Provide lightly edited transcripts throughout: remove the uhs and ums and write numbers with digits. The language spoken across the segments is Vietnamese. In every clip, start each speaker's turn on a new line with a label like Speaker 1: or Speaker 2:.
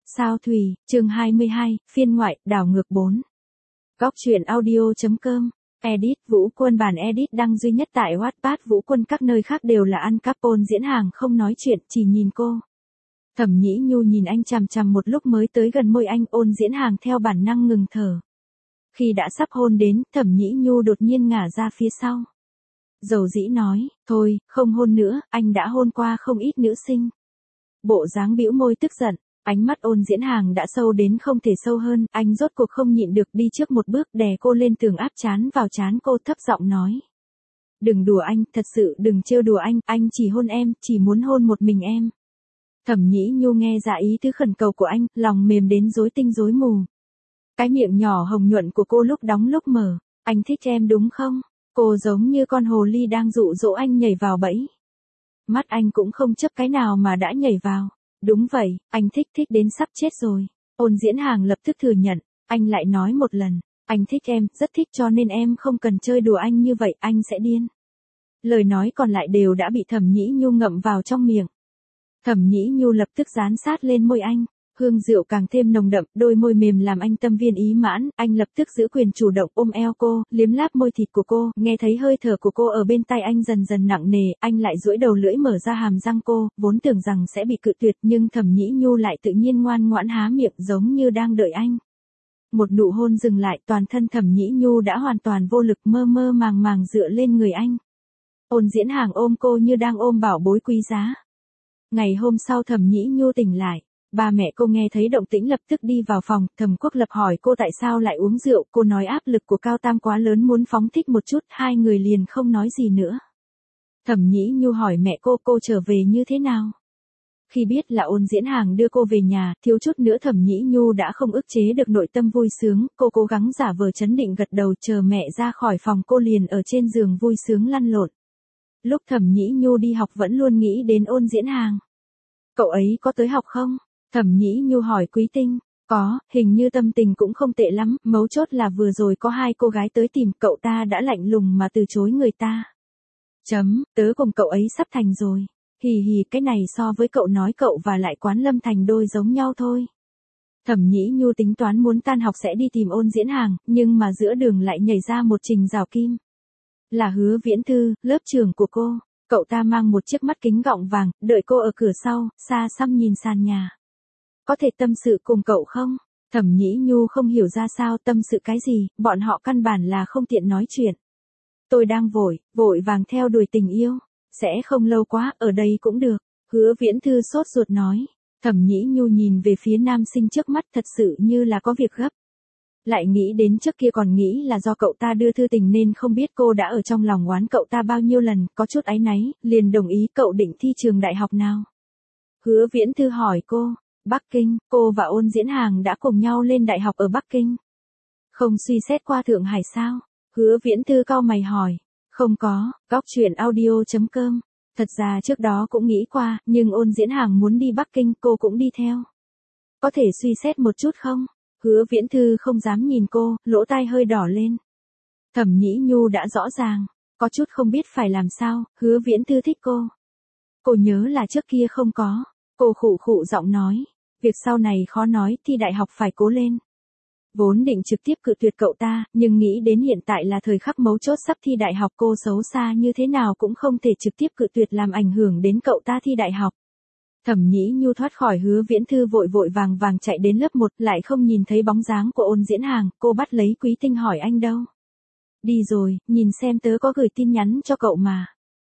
Speaker 1: Sao Thủy, chương 22, phiên ngoại, đảo ngược 4. Góc truyện audio.com. Edit, Vũ Quân bản edit đăng duy nhất tại Wattpad. Vũ Quân các nơi khác đều là ăn cắp. Ôn Diễn Hàng không nói chuyện, chỉ nhìn cô. Thẩm Nhĩ Nhu nhìn anh chằm chằm một lúc mới tới gần môi anh. Ôn Diễn Hàng theo bản năng ngừng thở. Khi đã sắp hôn đến, Thẩm Nhĩ Nhu đột nhiên ngả ra phía sau. Dầu dĩ nói, thôi, không hôn nữa, anh đã hôn qua không ít nữ sinh. Bộ dáng bĩu môi tức giận. Ánh mắt Ôn Diễn Hàng đã sâu đến không thể sâu hơn, anh rốt cuộc không nhịn được đi trước một bước đè cô lên tường áp trán vào trán cô thấp giọng nói. Đừng đùa anh, thật sự đừng trêu đùa anh chỉ hôn em, chỉ muốn hôn một mình em. Thẩm Nhĩ Nhu nghe ra ý tứ khẩn cầu của anh, lòng mềm đến rối tinh rối mù. Cái miệng nhỏ hồng nhuận của cô lúc đóng lúc mở, anh thích em đúng không? Cô giống như con hồ ly đang dụ dỗ anh nhảy vào bẫy. Mắt anh cũng không chấp cái nào mà đã nhảy vào. Đúng vậy, anh thích đến sắp chết rồi. Ôn Diễn Hàng lập tức thừa nhận, anh lại nói một lần, anh thích em, rất thích cho nên em không cần chơi đùa anh như vậy, anh sẽ điên. Lời nói còn lại đều đã bị Thẩm Nhĩ Nhu ngậm vào trong miệng. Thẩm Nhĩ Nhu lập tức dán sát lên môi anh, hương rượu càng thêm nồng đậm, đôi môi mềm làm anh tâm viên ý mãn, anh lập tức giữ quyền chủ động ôm eo cô, liếm láp môi thịt của cô, nghe thấy hơi thở của cô ở bên tai anh dần dần nặng nề, anh lại duỗi đầu lưỡi mở ra hàm răng cô, vốn tưởng rằng sẽ bị cự tuyệt nhưng Thẩm Nhĩ Nhu lại tự nhiên ngoan ngoãn há miệng giống như đang đợi anh. Một nụ hôn dừng lại, toàn thân Thẩm Nhĩ Nhu đã hoàn toàn vô lực, mơ mơ màng màng dựa lên người anh. Ôn Diễn Hàng ôm cô như đang ôm bảo bối quý giá. Ngày hôm sau Thẩm Nhĩ Nhu tỉnh lại. Ba mẹ cô nghe thấy động tĩnh lập tức đi vào phòng, Thẩm Quốc Lập hỏi cô tại sao lại uống rượu, cô nói áp lực của Cao Tam quá lớn muốn phóng thích một chút, hai người liền không nói gì nữa. Thẩm Nhĩ Nhu hỏi mẹ cô trở về như thế nào? Khi biết là Ôn Diễn Hàng đưa cô về nhà, thiếu chút nữa Thẩm Nhĩ Nhu đã không ức chế được nội tâm vui sướng, cô cố gắng giả vờ trấn định gật đầu chờ mẹ ra khỏi phòng cô liền ở trên giường vui sướng lăn lộn. Lúc Thẩm Nhĩ Nhu đi học vẫn luôn nghĩ đến Ôn Diễn Hàng. Cậu ấy có tới học không? Thẩm Nhĩ Nhu hỏi Quý Tinh. Có, hình như tâm tình cũng không tệ lắm, mấu chốt là vừa rồi có hai cô gái tới tìm cậu ta đã lạnh lùng mà từ chối người ta. Tớ cùng cậu ấy sắp thành rồi. Hì hì, cái này so với cậu nói cậu và lại Quán Lâm thành đôi giống nhau thôi. Thẩm Nhĩ Nhu tính toán muốn tan học sẽ đi tìm Ôn Diễn Hàng, nhưng mà giữa đường lại nhảy ra một Trình Rào Kim. Là Hứa Viễn Thư, lớp trưởng của cô. Cậu ta mang một chiếc mắt kính gọng vàng, đợi cô ở cửa sau, xa xăm nhìn sàn nhà. Có thể tâm sự cùng cậu không? Thẩm Nhĩ Nhu không hiểu ra sao tâm sự cái gì, bọn họ căn bản là không tiện nói chuyện. Tôi đang vội vàng theo đuổi tình yêu. Sẽ không lâu quá, ở đây cũng được. Hứa Viễn Thư sốt ruột nói. Thẩm Nhĩ Nhu nhìn về phía nam sinh trước mắt thật sự như là có việc gấp. Lại nghĩ đến trước kia còn nghĩ là do cậu ta đưa thư tình nên không biết cô đã ở trong lòng oán cậu ta bao nhiêu lần, có chút áy náy, liền đồng ý. Cậu định thi trường đại học nào? Hứa Viễn Thư hỏi cô. Bắc Kinh, cô và Ôn Diễn Hàng đã cùng nhau lên đại học ở Bắc Kinh. Không suy xét qua Thượng Hải sao? Hứa Viễn Thư cau mày hỏi. Không có, góc truyện audio.com. Thật ra trước đó cũng nghĩ qua, nhưng Ôn Diễn Hàng muốn đi Bắc Kinh, cô cũng đi theo. Có thể suy xét một chút không? Hứa Viễn Thư không dám nhìn cô, lỗ tai hơi đỏ lên. Thẩm Nhĩ Nhu đã rõ ràng, có chút không biết phải làm sao, Hứa Viễn Thư thích cô. Cô nhớ là trước kia không có. Cô khụ giọng nói, việc sau này khó nói, thi đại học phải cố lên. Vốn định trực tiếp cự tuyệt cậu ta, nhưng nghĩ đến hiện tại là thời khắc mấu chốt sắp thi đại học, cô xấu xa như thế nào cũng không thể trực tiếp cự tuyệt làm ảnh hưởng đến cậu ta thi đại học. Thẩm Nhĩ Nhu thoát khỏi Hứa Viễn Thư vội vàng chạy đến lớp 1, lại không nhìn thấy bóng dáng của Ôn Diễn Hàng, cô bắt lấy Quý Tinh hỏi anh đâu. Đi rồi, nhìn xem tớ có gửi tin nhắn cho cậu mà.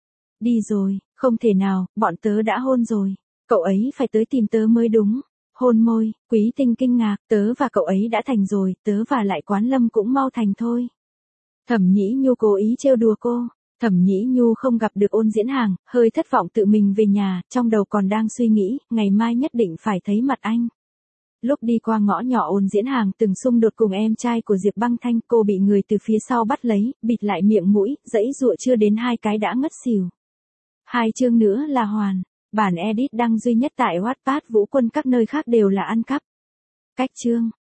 Speaker 1: Đi rồi, không thể nào, bọn tớ đã hôn rồi. Cậu ấy phải tới tìm tớ mới đúng. Hôn môi, Quý Tinh kinh ngạc, tớ và cậu ấy đã thành rồi, tớ và lại Quán Lâm cũng mau thành thôi. Thẩm Nhĩ Nhu cố ý trêu đùa cô. Thẩm Nhĩ Nhu không gặp được Ôn Diễn Hàng, hơi thất vọng tự mình về nhà, trong đầu còn đang suy nghĩ, ngày mai nhất định phải thấy mặt anh. Lúc đi qua ngõ nhỏ Ôn Diễn Hàng từng xung đột cùng em trai của Diệp Băng Thanh, cô bị người từ phía sau bắt lấy, bịt lại miệng mũi, giãy giụa chưa đến 2 cái đã ngất xỉu. 2 chương nữa là hoàn. Bản edit đăng duy nhất tại Wattpad. Vũ Quân các nơi khác đều là ăn cắp. Cách chương